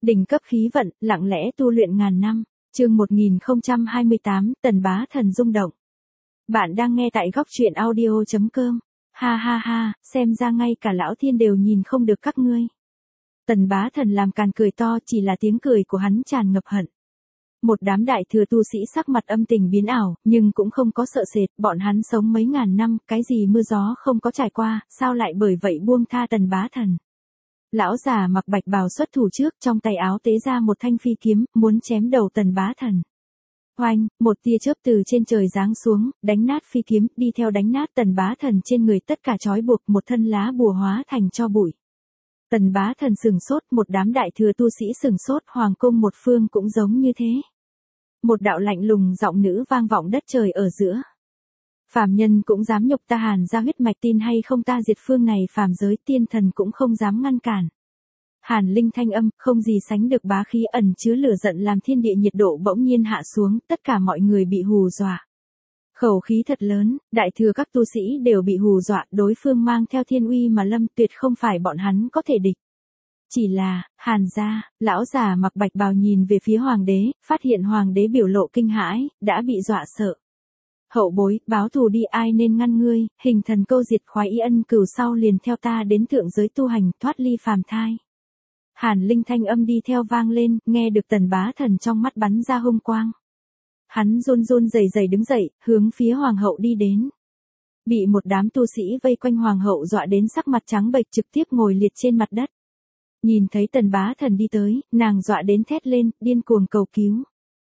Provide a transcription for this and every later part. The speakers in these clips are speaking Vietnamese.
Đỉnh cấp khí vận, lặng lẽ tu luyện ngàn năm. Chương 1028, Tần Bá Thần rung động. Bạn đang nghe tại góc truyện audio.com. Ha ha ha, xem ra ngay cả lão thiên đều nhìn không được các ngươi. Tần Bá Thần làm càn cười to, chỉ là tiếng cười của hắn tràn ngập hận. Một đám đại thừa tu sĩ sắc mặt âm tình biến ảo, nhưng cũng không có sợ sệt, bọn hắn sống mấy ngàn năm, cái gì mưa gió không có trải qua, sao lại bởi vậy buông tha Tần Bá Thần. Lão già mặc bạch bào xuất thủ trước, trong tay áo tế ra một thanh phi kiếm, muốn chém đầu Tần Bá Thần. Oanh, một tia chớp từ trên trời giáng xuống, đánh nát phi kiếm, đi theo đánh nát Tần Bá Thần trên người, tất cả trói buộc, một thân lá bùa hóa thành tro bụi. Tần Bá Thần sừng sốt, một đám đại thừa tu sĩ sừng sốt, hoàng cung một phương cũng giống như thế. Một đạo lạnh lùng giọng nữ vang vọng đất trời ở giữa. Phàm nhân cũng dám nhục ta Hàn ra huyết mạch, tin hay không ta diệt phương này phàm giới, tiên thần cũng không dám ngăn cản. Hàn Linh thanh âm, không gì sánh được bá khí, ẩn chứa lửa giận, làm thiên địa nhiệt độ bỗng nhiên hạ xuống, tất cả mọi người bị hù dọa. Khẩu khí thật lớn, đại thừa các tu sĩ đều bị hù dọa, đối phương mang theo thiên uy mà lâm, tuyệt không phải bọn hắn có thể địch. Chỉ là, Hàn gia, lão già mặc bạch bào nhìn về phía hoàng đế, phát hiện hoàng đế biểu lộ kinh hãi, đã bị dọa sợ. Hậu bối, báo thù đi, ai nên ngăn ngươi, hình thần câu diệt khoái y ân cửu, sau liền theo ta đến thượng giới tu hành, thoát ly phàm thai. Hàn Linh thanh âm đi theo vang lên, nghe được Tần Bá Thần trong mắt bắn ra hung quang. Hắn run run rẩy rẩy đứng dậy, hướng phía hoàng hậu đi đến. Bị một đám tu sĩ vây quanh, hoàng hậu dọa đến sắc mặt trắng bệch, trực tiếp ngồi liệt trên mặt đất. Nhìn thấy Tần Bá Thần đi tới, nàng dọa đến thét lên, điên cuồng cầu cứu.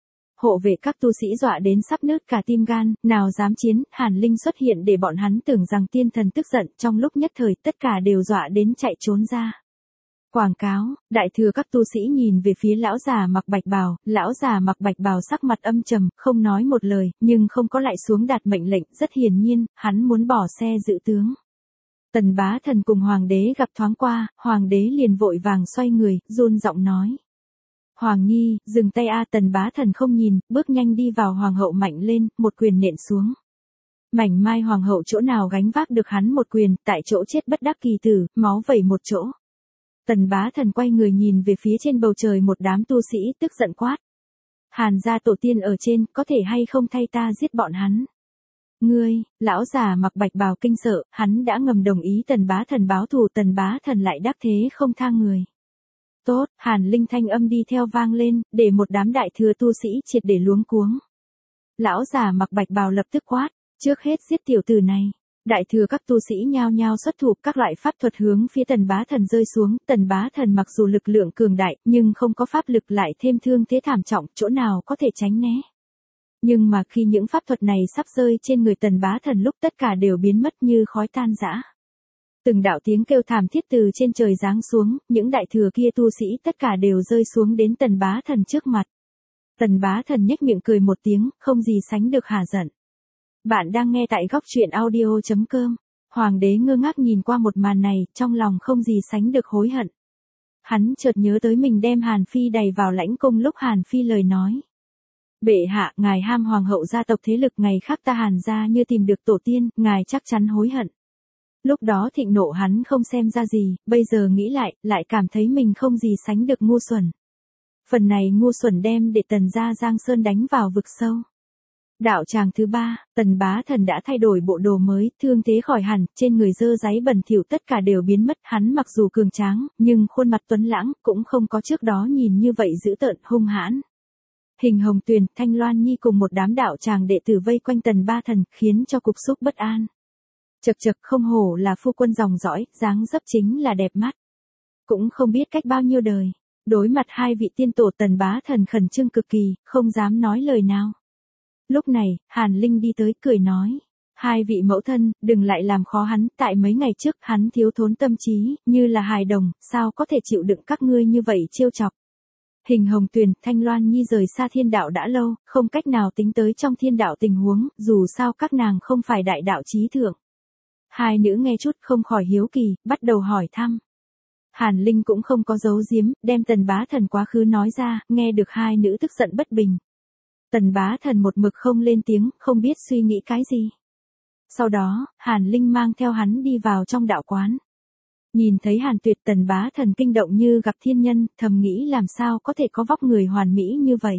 Hộ vệ các tu sĩ dọa đến sắp nứt cả tim gan, nào dám chiến, Hàn Linh xuất hiện để bọn hắn tưởng rằng tiên thần tức giận, trong lúc nhất thời tất cả đều dọa đến chạy trốn ra. Quảng cáo, đại thừa các tu sĩ nhìn về phía lão già mặc bạch bào, lão già mặc bạch bào sắc mặt âm trầm, không nói một lời, nhưng không có lại xuống đạt mệnh lệnh, rất hiển nhiên, hắn muốn bỏ xe giữ tướng. Tần Bá Thần cùng hoàng đế gặp thoáng qua, hoàng đế liền vội vàng xoay người, run giọng nói. Hoàng nhi, dừng tay a. Tần Bá Thần không nhìn, bước nhanh đi vào, hoàng hậu mạnh lên, một quyền nện xuống. Mảnh mai hoàng hậu chỗ nào gánh vác được hắn một quyền, tại chỗ chết bất đắc kỳ tử, máu vẩy một chỗ. Tần Bá Thần quay người nhìn về phía trên bầu trời một đám tu sĩ, tức giận quát. Hàn gia tổ tiên ở trên, có thể hay không thay ta giết bọn hắn? Ngươi, lão già mặc bạch bào kinh sợ, hắn đã ngầm đồng ý Tần Bá Thần báo thù, Tần Bá Thần lại đắc thế không tha người. Tốt, Hàn Linh thanh âm đi theo vang lên, để một đám đại thừa tu sĩ triệt để luống cuống. Lão già mặc bạch bào lập tức quát, trước hết giết tiểu tử này. Đại thừa các tu sĩ nhao nhao xuất thủ, các loại pháp thuật hướng phía Tần Bá Thần rơi xuống. Tần Bá Thần mặc dù lực lượng cường đại, nhưng không có pháp lực, lại thêm thương thế thảm trọng, chỗ nào có thể tránh né. Nhưng mà khi những pháp thuật này sắp rơi trên người Tần Bá Thần lúc, tất cả đều biến mất như khói tan rã. Từng đạo tiếng kêu thảm thiết từ trên trời giáng xuống, những đại thừa kia tu sĩ tất cả đều rơi xuống đến Tần Bá Thần trước mặt. Tần Bá Thần nhếch miệng cười một tiếng, không gì sánh được hả giận. Bạn đang nghe tại góc truyện audio.com. Hoàng đế ngơ ngác nhìn qua một màn này, trong lòng không gì sánh được hối hận. Hắn chợt nhớ tới mình đem Hàn Phi đày vào lãnh cung lúc Hàn Phi lời nói. Bệ hạ, ngài ham hoàng hậu gia tộc thế lực, ngày khác ta Hàn gia như tìm được tổ tiên, ngài chắc chắn hối hận. Lúc đó thịnh nộ hắn không xem ra gì, bây giờ nghĩ lại cảm thấy mình không gì sánh được ngu xuẩn. Phần này ngu xuẩn đem để Tần gia Giang Sơn đánh vào vực sâu. Đạo tràng thứ 3, Tần Bá Thần đã thay đổi bộ đồ mới, thương thế khỏi hẳn, trên người dơ dáy bẩn thỉu tất cả đều biến mất, hắn mặc dù cường tráng, nhưng khuôn mặt tuấn lãng, cũng không có trước đó nhìn như vậy dữ tợn, hung hãn. Hình Hồng Tuyền, Thanh Loan Nhi cùng một đám đạo tràng đệ tử vây quanh Tần Bá Thần, khiến cho cục xúc bất an. Chậc chậc, không hổ là phu quân dòng dõi, dáng dấp chính là đẹp mắt. Cũng không biết cách bao nhiêu đời. Đối mặt hai vị tiên tổ, Tần Bá Thần khẩn trương cực kỳ, không dám nói lời nào. Lúc này, Hàn Linh đi tới, cười nói. Hai vị mẫu thân, đừng lại làm khó hắn, tại mấy ngày trước hắn thiếu thốn tâm trí, như là hài đồng, sao có thể chịu đựng các ngươi như vậy trêu chọc. Hình Hồng Tuyền, Thanh Loan Nhi rời xa thiên đạo đã lâu, không cách nào tính tới trong thiên đạo tình huống, dù sao các nàng không phải đại đạo chí thượng. Hai nữ nghe chút không khỏi hiếu kỳ, bắt đầu hỏi thăm. Hàn Linh cũng không có giấu giếm, đem Tần Bá Thần quá khứ nói ra, nghe được hai nữ tức giận bất bình. Tần Bá Thần một mực không lên tiếng, không biết suy nghĩ cái gì. Sau đó, Hàn Linh mang theo hắn đi vào trong đạo quán. Nhìn thấy Hàn Tuyệt, Tần Bá Thần kinh động như gặp thiên nhân, thầm nghĩ làm sao có thể có vóc người hoàn mỹ như vậy.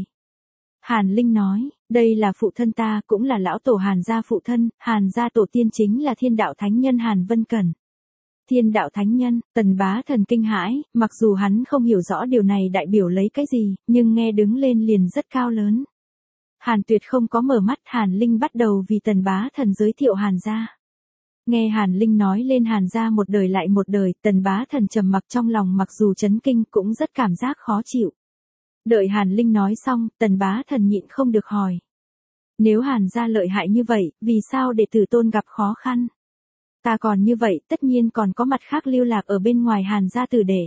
Hàn Linh nói, đây là phụ thân ta, cũng là lão tổ Hàn gia phụ thân, Hàn gia tổ tiên chính là Thiên Đạo Thánh Nhân Hàn Vân Cẩn. Thiên Đạo Thánh Nhân, Tần Bá Thần kinh hãi, mặc dù hắn không hiểu rõ điều này đại biểu lấy cái gì, nhưng nghe đứng lên liền rất cao lớn. Hàn Tuyệt không có mở mắt, Hàn Linh bắt đầu vì Tần Bá Thần giới thiệu Hàn gia. Nghe Hàn Linh nói lên Hàn gia một đời lại một đời, Tần Bá Thần trầm mặc trong lòng, mặc dù chấn kinh cũng rất cảm giác khó chịu. Đợi Hàn Linh nói xong, Tần Bá Thần nhịn không được hỏi. Nếu Hàn gia lợi hại như vậy, vì sao đệ tử tôn gặp khó khăn? Ta còn như vậy, tất nhiên còn có mặt khác lưu lạc ở bên ngoài Hàn gia tử đệ.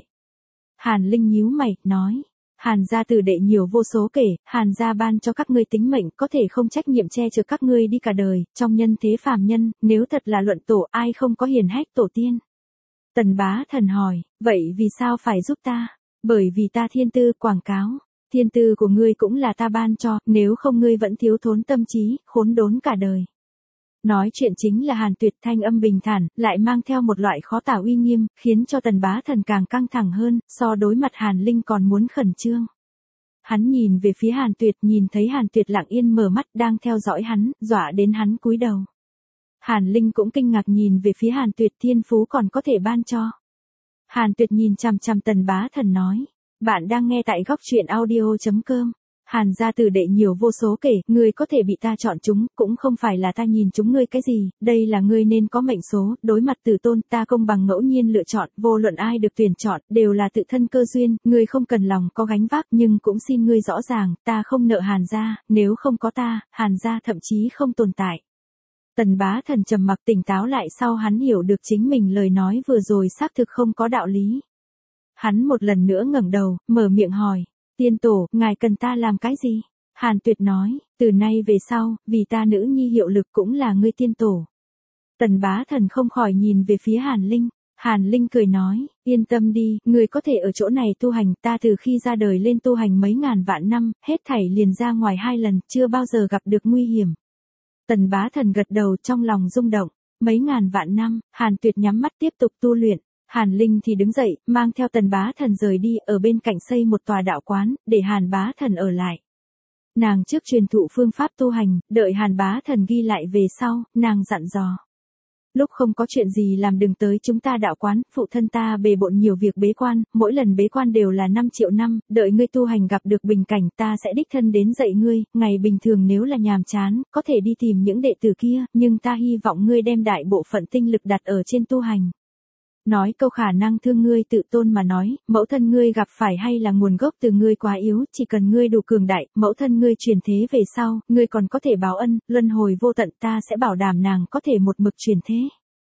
Hàn Linh nhíu mày, nói. Hàn gia tử đệ nhiều vô số kể, Hàn gia ban cho các ngươi tính mệnh, có thể không trách nhiệm che chở các ngươi đi cả đời, trong nhân thế phàm nhân, nếu thật là luận tổ, ai không có hiền hách tổ tiên? Tần Bá Thần hỏi, vậy vì sao phải giúp ta? Bởi vì ta thiên tư, quảng cáo. Thiên tư của ngươi cũng là ta ban cho, nếu không ngươi vẫn thiếu thốn tâm trí, khốn đốn cả đời. Nói chuyện chính là Hàn Tuyệt, thanh âm bình thản, lại mang theo một loại khó tả uy nghiêm, khiến cho Tần Bá Thần càng căng thẳng hơn, so đối mặt Hàn Linh còn muốn khẩn trương. Hắn nhìn về phía Hàn Tuyệt, nhìn thấy Hàn Tuyệt lặng yên mở mắt đang theo dõi hắn, dọa đến hắn cúi đầu. Hàn Linh cũng kinh ngạc nhìn về phía Hàn Tuyệt, thiên phú còn có thể ban cho. Hàn Tuyệt nhìn chằm chằm Tần Bá Thần nói, bạn đang nghe tại góc truyện audio.com. Hàn gia tử đệ nhiều vô số kể, ngươi có thể bị ta chọn chúng, cũng không phải là ta nhìn chúng ngươi cái gì, đây là ngươi nên có mệnh số, đối mặt tử tôn, ta công bằng ngẫu nhiên lựa chọn, vô luận ai được tuyển chọn, đều là tự thân cơ duyên, ngươi không cần lòng có gánh vác, nhưng cũng xin ngươi rõ ràng, ta không nợ Hàn gia, nếu không có ta, Hàn gia thậm chí không tồn tại. Tần Bá Thần trầm mặc, tỉnh táo lại sau hắn hiểu được chính mình lời nói vừa rồi xác thực không có đạo lý. Hắn một lần nữa ngẩng đầu, mở miệng hỏi. Tiên tổ, ngài cần ta làm cái gì? Hàn Tuyệt nói, từ nay về sau, vì ta nữ nhi hiệu lực cũng là ngươi tiên tổ. Tần Bá Thần không khỏi nhìn về phía Hàn Linh. Hàn Linh cười nói, yên tâm đi, ngươi có thể ở chỗ này tu hành, ta từ khi ra đời lên tu hành mấy ngàn vạn năm, hết thảy liền ra ngoài 2 lần, chưa bao giờ gặp được nguy hiểm. Tần Bá Thần gật đầu, trong lòng rung động. Mấy ngàn vạn năm, Hàn Tuyệt nhắm mắt tiếp tục tu luyện. Hàn Linh thì đứng dậy, mang theo Tần Bá Thần rời đi, ở bên cạnh xây một tòa đạo quán, để Hàn Bá Thần ở lại. Nàng trước truyền thụ phương pháp tu hành, đợi Hàn Bá Thần ghi lại về sau, nàng dặn dò. Lúc không có chuyện gì làm đừng tới chúng ta đạo quán, phụ thân ta bề bộn nhiều việc bế quan, mỗi lần bế quan đều là 5 triệu năm, đợi ngươi tu hành gặp được bình cảnh ta sẽ đích thân đến dạy ngươi, ngày bình thường nếu là nhàm chán, có thể đi tìm những đệ tử kia, nhưng ta hy vọng ngươi đem đại bộ phận tinh lực đặt ở trên tu hành. Nói câu khả năng thương ngươi tự tôn mà nói, mẫu thân ngươi gặp phải hay là nguồn gốc từ ngươi quá yếu, chỉ cần ngươi đủ cường đại, mẫu thân ngươi truyền thế về sau, ngươi còn có thể báo ân, luân hồi vô tận, ta sẽ bảo đảm nàng có thể một mực truyền thế.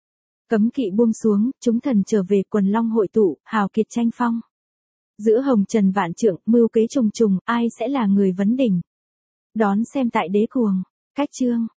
Cấm kỵ buông xuống, chúng thần trở về, quần long hội tụ, hào kiệt tranh phong. Giữa hồng trần vạn trượng, mưu kế trùng trùng, ai sẽ là người vấn đỉnh? Đón xem tại Đế Cuồng. Cách chương